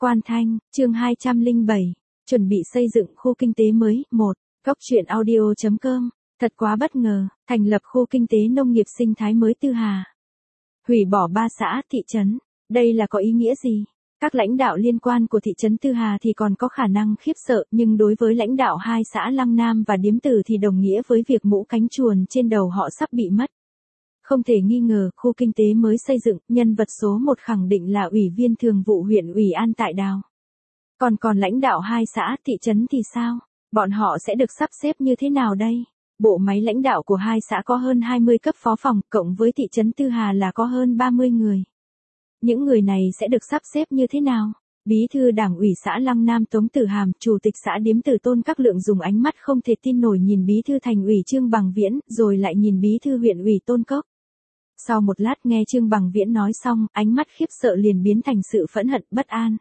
Quan Thanh, chương 207, chuẩn bị xây dựng khu kinh tế mới, 1, Góc truyện audio.com, thật quá bất ngờ, thành lập khu kinh tế nông nghiệp sinh thái mới Tư Hà. Hủy bỏ 3 xã, thị trấn, đây là có ý nghĩa gì? Các lãnh đạo liên quan của thị trấn Tư Hà thì còn có khả năng khiếp sợ, nhưng đối với lãnh đạo 2 xã Lăng Nam và Điếm Tử thì đồng nghĩa với việc mũ cánh chuồn trên đầu họ sắp bị mất. Không thể nghi ngờ, khu kinh tế mới xây dựng, nhân vật số 1 khẳng định là Ủy viên Thường vụ huyện ủy An Tại Đào. Còn lãnh đạo 2 xã, thị trấn thì sao? Bọn họ sẽ được sắp xếp như thế nào đây? Bộ máy lãnh đạo của 2 xã có hơn 20 cấp phó phòng, cộng với thị trấn Tư Hà là có hơn 30 người. Những người này sẽ được sắp xếp như thế nào? Bí thư Đảng ủy xã Lăng Nam Tống Tử Hàm, Chủ tịch xã Điếm Tử Tôn Các Lượng dùng ánh mắt không thể tin nổi nhìn Bí thư Thành ủy Trương Bằng Viễn, rồi lại nhìn Bí thư huyện ủy Tôn Cốc. Sau một lát nghe Trương Bằng Viễn nói xong, ánh mắt khiếp sợ liền biến thành sự phẫn hận, bất an.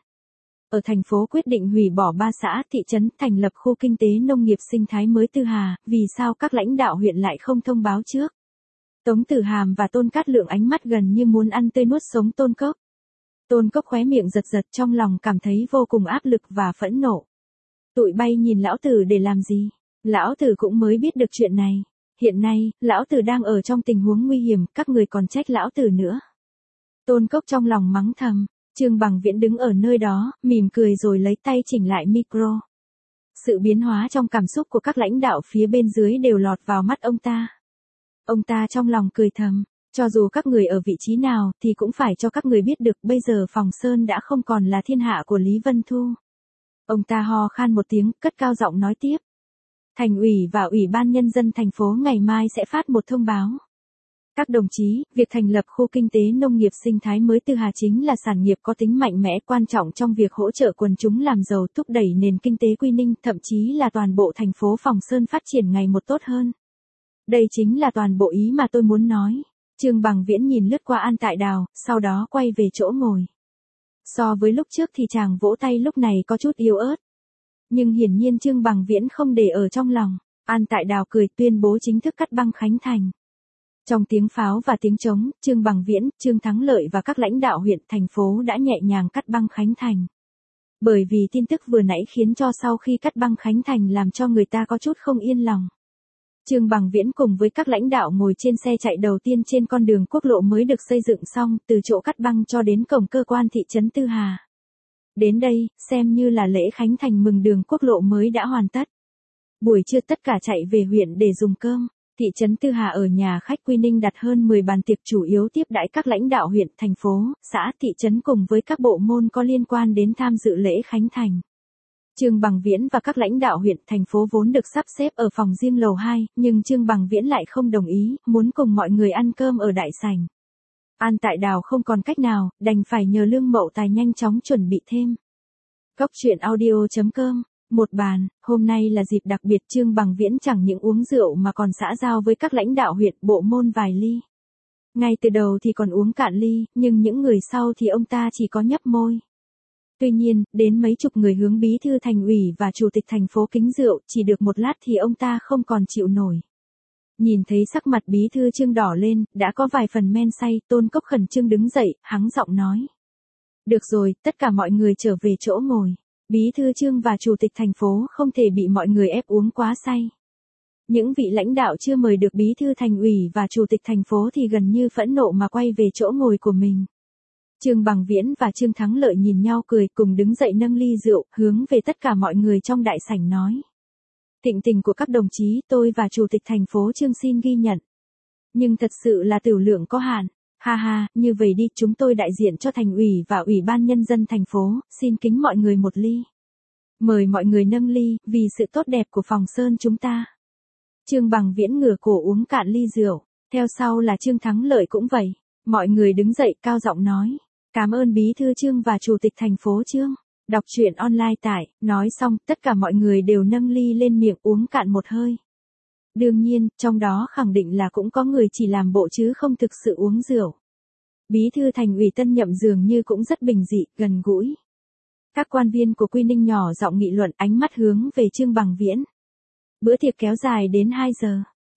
Ở thành phố quyết định hủy bỏ 3 xã, thị trấn, thành lập khu kinh tế nông nghiệp sinh thái mới Tư Hà, vì sao các lãnh đạo huyện lại không thông báo trước? Tống Tử Hàm và Tôn Cát Lượng ánh mắt gần như muốn ăn tươi nuốt sống Tôn Cốc. Tôn Cốc khóe miệng giật giật, trong lòng cảm thấy vô cùng áp lực và phẫn nộ. Tụi bay nhìn lão tử để làm gì? Lão tử cũng mới biết được chuyện này. Hiện nay, lão tử đang ở trong tình huống nguy hiểm, các người còn trách lão tử nữa. Tôn Cốc trong lòng mắng thầm. Trương Bằng Viễn đứng ở nơi đó, mỉm cười rồi lấy tay chỉnh lại micro. Sự biến hóa trong cảm xúc của các lãnh đạo phía bên dưới đều lọt vào mắt ông ta. Ông ta trong lòng cười thầm, cho dù các người ở vị trí nào thì cũng phải cho các người biết được bây giờ Phòng Sơn đã không còn là thiên hạ của Lý Vân Thu. Ông ta ho khan một tiếng, cất cao giọng nói tiếp. Thành ủy và Ủy ban Nhân dân thành phố ngày mai sẽ phát một thông báo. Các đồng chí, việc thành lập khu kinh tế nông nghiệp sinh thái mới Tư Hà chính là sản nghiệp có tính mạnh mẽ quan trọng trong việc hỗ trợ quần chúng làm giàu, thúc đẩy nền kinh tế Quy Ninh, thậm chí là toàn bộ thành phố Phòng Sơn phát triển ngày một tốt hơn. Đây chính là toàn bộ ý mà tôi muốn nói. Trương Bằng Viễn nhìn lướt qua An Tại Đào, sau đó quay về chỗ ngồi. So với lúc trước thì chàng vỗ tay lúc này có chút yếu ớt. Nhưng hiển nhiên Trương Bằng Viễn không để ở trong lòng. An Tại Đào cười tuyên bố chính thức cắt băng khánh thành. Trong tiếng pháo và tiếng trống, Trương Bằng Viễn, Trương Thắng Lợi và các lãnh đạo huyện, thành phố đã nhẹ nhàng cắt băng khánh thành. Bởi vì tin tức vừa nãy khiến cho sau khi cắt băng khánh thành làm cho người ta có chút không yên lòng. Trương Bằng Viễn cùng với các lãnh đạo ngồi trên xe chạy đầu tiên trên con đường quốc lộ mới được xây dựng xong, từ chỗ cắt băng cho đến cổng cơ quan thị trấn Tư Hà. Đến đây, xem như là lễ khánh thành mừng đường quốc lộ mới đã hoàn tất. Buổi trưa tất cả chạy về huyện để dùng cơm. Thị trấn Tư Hà ở nhà khách Quy Ninh đặt hơn 10 bàn tiệc chủ yếu tiếp đãi các lãnh đạo huyện, thành phố, xã, thị trấn cùng với các bộ môn có liên quan đến tham dự lễ khánh thành. Trương Bằng Viễn và các lãnh đạo huyện, thành phố vốn được sắp xếp ở phòng riêng lầu 2, nhưng Trương Bằng Viễn lại không đồng ý, muốn cùng mọi người ăn cơm ở đại sảnh. An Tại Đào không còn cách nào, đành phải nhờ Lương Mậu Tài nhanh chóng chuẩn bị thêm. Góc truyện audio.com. Một bàn, hôm nay là dịp đặc biệt Trương Bằng Viễn chẳng những uống rượu mà còn xã giao với các lãnh đạo huyện, bộ môn vài ly. Ngay từ đầu thì còn uống cạn ly, nhưng những người sau thì ông ta chỉ có nhấp môi. Tuy nhiên, đến mấy chục người hướng bí thư thành ủy và chủ tịch thành phố kính rượu, chỉ được một lát thì ông ta không còn chịu nổi. Nhìn thấy sắc mặt bí thư Trương đỏ lên, đã có vài phần men say, Tôn Cốc khẩn trương đứng dậy, hắng giọng nói. Được rồi, tất cả mọi người trở về chỗ ngồi. Bí thư Trương và chủ tịch thành phố không thể bị mọi người ép uống quá say. Những vị lãnh đạo chưa mời được bí thư thành ủy và chủ tịch thành phố thì gần như phẫn nộ mà quay về chỗ ngồi của mình. Trương Bằng Viễn và Trương Thắng Lợi nhìn nhau cười cùng đứng dậy nâng ly rượu, hướng về tất cả mọi người trong đại sảnh nói. Thịnh tình của các đồng chí, tôi và chủ tịch thành phố Trương xin ghi nhận. Nhưng thật sự là tửu lượng có hạn. Ha ha, như vậy đi, chúng tôi đại diện cho thành ủy và Ủy ban Nhân dân thành phố, xin kính mọi người một ly. Mời mọi người nâng ly, vì sự tốt đẹp của Phòng Sơn chúng ta. Trương Bằng Viễn ngửa cổ uống cạn ly rượu, theo sau là Trương Thắng Lợi cũng vậy. Mọi người đứng dậy cao giọng nói, cảm ơn bí thư Trương và chủ tịch thành phố Trương. Đọc truyện online tại, nói xong, tất cả mọi người đều nâng ly lên miệng uống cạn một hơi. Đương nhiên, trong đó khẳng định là cũng có người chỉ làm bộ chứ không thực sự uống rượu. Bí thư thành ủy tân nhậm dường như cũng rất bình dị, gần gũi. Các quan viên của Quy Ninh nhỏ giọng nghị luận, ánh mắt hướng về Trương Bằng Viễn. Bữa tiệc kéo dài đến 2 giờ.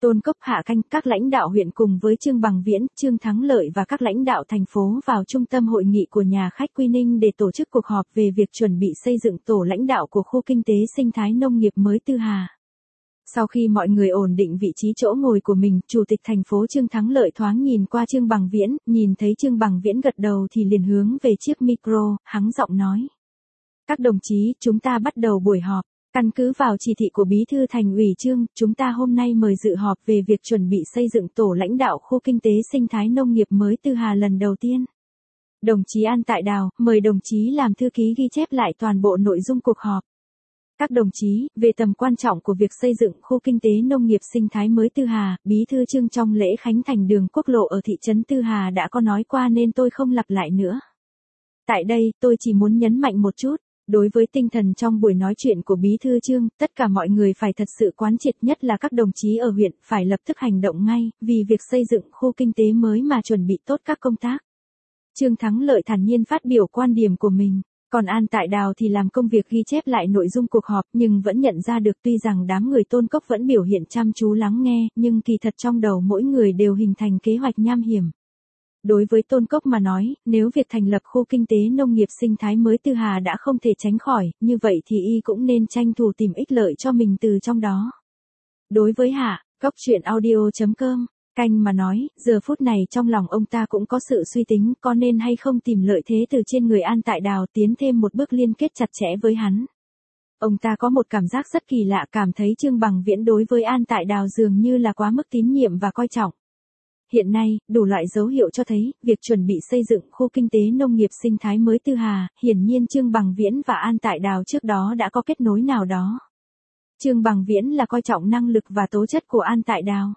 Tôn Cốc, Hạ Canh, các lãnh đạo huyện cùng với Trương Bằng Viễn, Trương Thắng Lợi và các lãnh đạo thành phố vào trung tâm hội nghị của nhà khách Quy Ninh để tổ chức cuộc họp về việc chuẩn bị xây dựng tổ lãnh đạo của khu kinh tế sinh thái nông nghiệp mới Tư Hà. Sau khi mọi người ổn định vị trí chỗ ngồi của mình, Chủ tịch thành phố Trương Thắng Lợi thoáng nhìn qua Trương Bằng Viễn, nhìn thấy Trương Bằng Viễn gật đầu thì liền hướng về chiếc micro, hắng giọng nói. Các đồng chí, chúng ta bắt đầu buổi họp. Căn cứ vào chỉ thị của Bí thư Thành ủy Trương, chúng ta hôm nay mời dự họp về việc chuẩn bị xây dựng tổ lãnh đạo khu kinh tế sinh thái nông nghiệp mới Tư Hà lần đầu tiên. Đồng chí An Tại Đào, mời đồng chí làm thư ký ghi chép lại toàn bộ nội dung cuộc họp. Các đồng chí, về tầm quan trọng của việc xây dựng khu kinh tế nông nghiệp sinh thái mới Tư Hà, Bí thư Trương trong lễ khánh thành đường quốc lộ ở thị trấn Tư Hà đã có nói qua nên tôi không lặp lại nữa. Tại đây, tôi chỉ muốn nhấn mạnh một chút. Đối với tinh thần trong buổi nói chuyện của Bí thư Trương, tất cả mọi người phải thật sự quán triệt, nhất là các đồng chí ở huyện, phải lập tức hành động ngay, vì việc xây dựng khu kinh tế mới mà chuẩn bị tốt các công tác. Trương Thắng Lợi thản nhiên phát biểu quan điểm của mình, còn An Tại Đào thì làm công việc ghi chép lại nội dung cuộc họp, nhưng vẫn nhận ra được tuy rằng đám người Tôn Cốc vẫn biểu hiện chăm chú lắng nghe, nhưng kỳ thật trong đầu mỗi người đều hình thành kế hoạch nham hiểm. Đối với Tôn Cốc mà nói, nếu việc thành lập khu kinh tế nông nghiệp sinh thái mới Tư Hà đã không thể tránh khỏi, như vậy thì y cũng nên tranh thủ tìm ích lợi cho mình từ trong đó. Đối với Hạ, Góc Chuyện Audio.com, Canh mà nói, giờ phút này trong lòng ông ta cũng có sự suy tính có nên hay không tìm lợi thế từ trên người An Tại Đào tiến thêm một bước liên kết chặt chẽ với hắn. Ông ta có một cảm giác rất kỳ lạ, cảm thấy Trương Bằng Viễn đối với An Tại Đào dường như là quá mức tín nhiệm và coi trọng. Hiện nay, đủ loại dấu hiệu cho thấy, việc chuẩn bị xây dựng khu kinh tế nông nghiệp sinh thái mới Tư Hà, hiển nhiên Trương Bằng Viễn và An Tại Đào trước đó đã có kết nối nào đó. Trương Bằng Viễn là coi trọng năng lực và tố chất của An Tại Đào.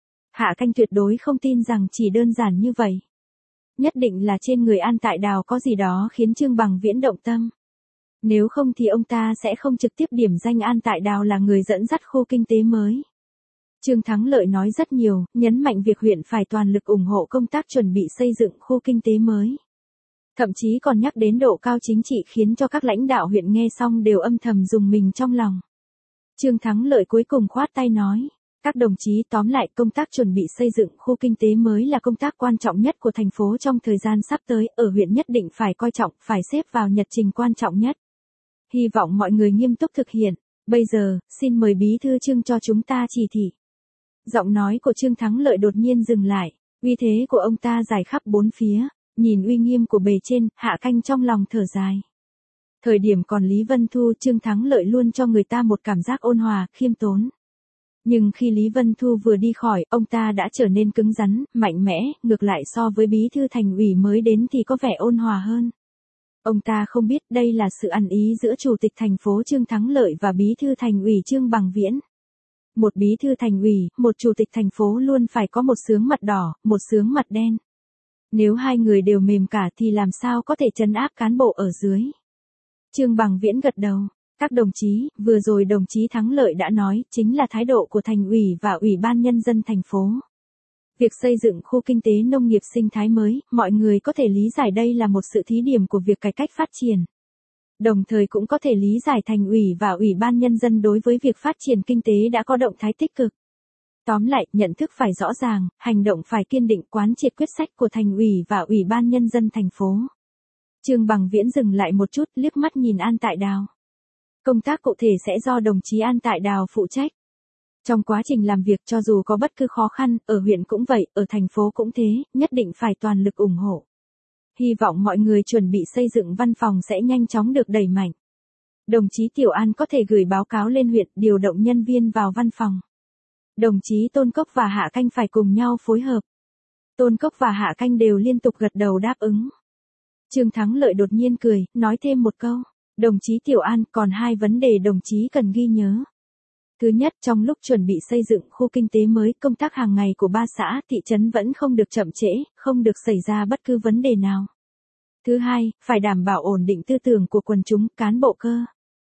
Hạ Canh tuyệt đối không tin rằng chỉ đơn giản như vậy. Nhất định là trên người An Tại Đào có gì đó khiến Trương Bằng Viễn động tâm. Nếu không thì ông ta sẽ không trực tiếp điểm danh An Tại Đào là người dẫn dắt khu kinh tế mới. Trương Thắng Lợi nói rất nhiều, nhấn mạnh việc huyện phải toàn lực ủng hộ công tác chuẩn bị xây dựng khu kinh tế mới. Thậm chí còn nhắc đến độ cao chính trị khiến cho các lãnh đạo huyện nghe xong đều âm thầm rùng mình trong lòng. Trương Thắng Lợi cuối cùng khoát tay nói, các đồng chí tóm lại công tác chuẩn bị xây dựng khu kinh tế mới là công tác quan trọng nhất của thành phố trong thời gian sắp tới, ở huyện nhất định phải coi trọng, phải xếp vào nhật trình quan trọng nhất. Hy vọng mọi người nghiêm túc thực hiện. Bây giờ, xin mời Bí thư Trương cho chúng ta chỉ thị. Giọng nói của Trương Thắng Lợi đột nhiên dừng lại, uy thế của ông ta dài khắp bốn phía, nhìn uy nghiêm của bề trên, Hạ Canh trong lòng thở dài. Thời điểm còn Lý Vân Thu, Trương Thắng Lợi luôn cho người ta một cảm giác ôn hòa, khiêm tốn. Nhưng khi Lý Vân Thu vừa đi khỏi, ông ta đã trở nên cứng rắn, mạnh mẽ, ngược lại so với Bí thư Thành ủy mới đến thì có vẻ ôn hòa hơn. Ông ta không biết đây là sự ăn ý giữa Chủ tịch thành phố Trương Thắng Lợi và Bí thư Thành ủy Trương Bằng Viễn. Một bí thư thành ủy, một chủ tịch thành phố luôn phải có một xướng mặt đỏ, một xướng mặt đen. Nếu hai người đều mềm cả thì làm sao có thể trấn áp cán bộ ở dưới. Trương Bằng Viễn gật đầu. Các đồng chí, vừa rồi đồng chí Thắng Lợi đã nói, chính là thái độ của thành ủy và ủy ban nhân dân thành phố. Việc xây dựng khu kinh tế nông nghiệp sinh thái mới, mọi người có thể lý giải đây là một sự thí điểm của việc cải cách phát triển. Đồng thời cũng có thể lý giải thành ủy và ủy ban nhân dân đối với việc phát triển kinh tế đã có động thái tích cực. Tóm lại, nhận thức phải rõ ràng, hành động phải kiên định, quán triệt quyết sách của thành ủy và ủy ban nhân dân thành phố. Trương Bằng Viễn dừng lại một chút, liếc mắt nhìn An Tại Đào. Công tác cụ thể sẽ do đồng chí An Tại Đào phụ trách. Trong quá trình làm việc cho dù có bất cứ khó khăn, ở huyện cũng vậy, ở thành phố cũng thế, nhất định phải toàn lực ủng hộ. Hy vọng mọi người chuẩn bị xây dựng văn phòng sẽ nhanh chóng được đẩy mạnh. Đồng chí Tiểu An có thể gửi báo cáo lên huyện điều động nhân viên vào văn phòng. Đồng chí Tôn Cốc và Hạ Canh phải cùng nhau phối hợp. Tôn Cốc và Hạ Canh đều liên tục gật đầu đáp ứng. Trương Thắng Lợi đột nhiên cười, nói thêm một câu. Đồng chí Tiểu An, còn hai vấn đề đồng chí cần ghi nhớ. Thứ nhất, trong lúc chuẩn bị xây dựng khu kinh tế mới, công tác hàng ngày của 3 xã, thị trấn vẫn không được chậm trễ, không được xảy ra bất cứ vấn đề nào. Thứ hai, phải đảm bảo ổn định tư tưởng của quần chúng, cán bộ cơ.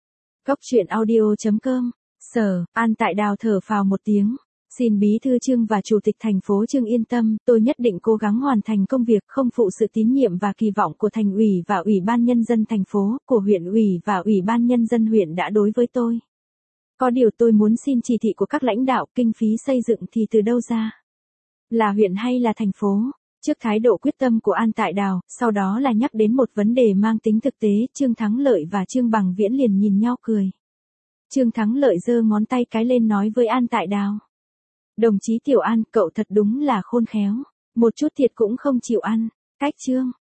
Góc Chuyện Audio.com. Sở, An Tại Đào thở phào một tiếng. Xin Bí thư Trương và Chủ tịch thành phố Trương yên tâm, tôi nhất định cố gắng hoàn thành công việc, không phụ sự tín nhiệm và kỳ vọng của thành ủy và ủy ban nhân dân thành phố, của huyện ủy và ủy ban nhân dân huyện đã đối với tôi. Có điều tôi muốn xin chỉ thị của các lãnh đạo, kinh phí xây dựng thì từ đâu ra? Là huyện hay là thành phố? Trước thái độ quyết tâm của An Tại Đào, sau đó là nhắc đến một vấn đề mang tính thực tế, Trương Thắng Lợi và Trương Bằng Viễn liền nhìn nhau cười. Trương Thắng Lợi giơ ngón tay cái lên nói với An Tại Đào. Đồng chí Tiểu An, cậu thật đúng là khôn khéo. Một chút thiệt cũng không chịu ăn. Cách Trương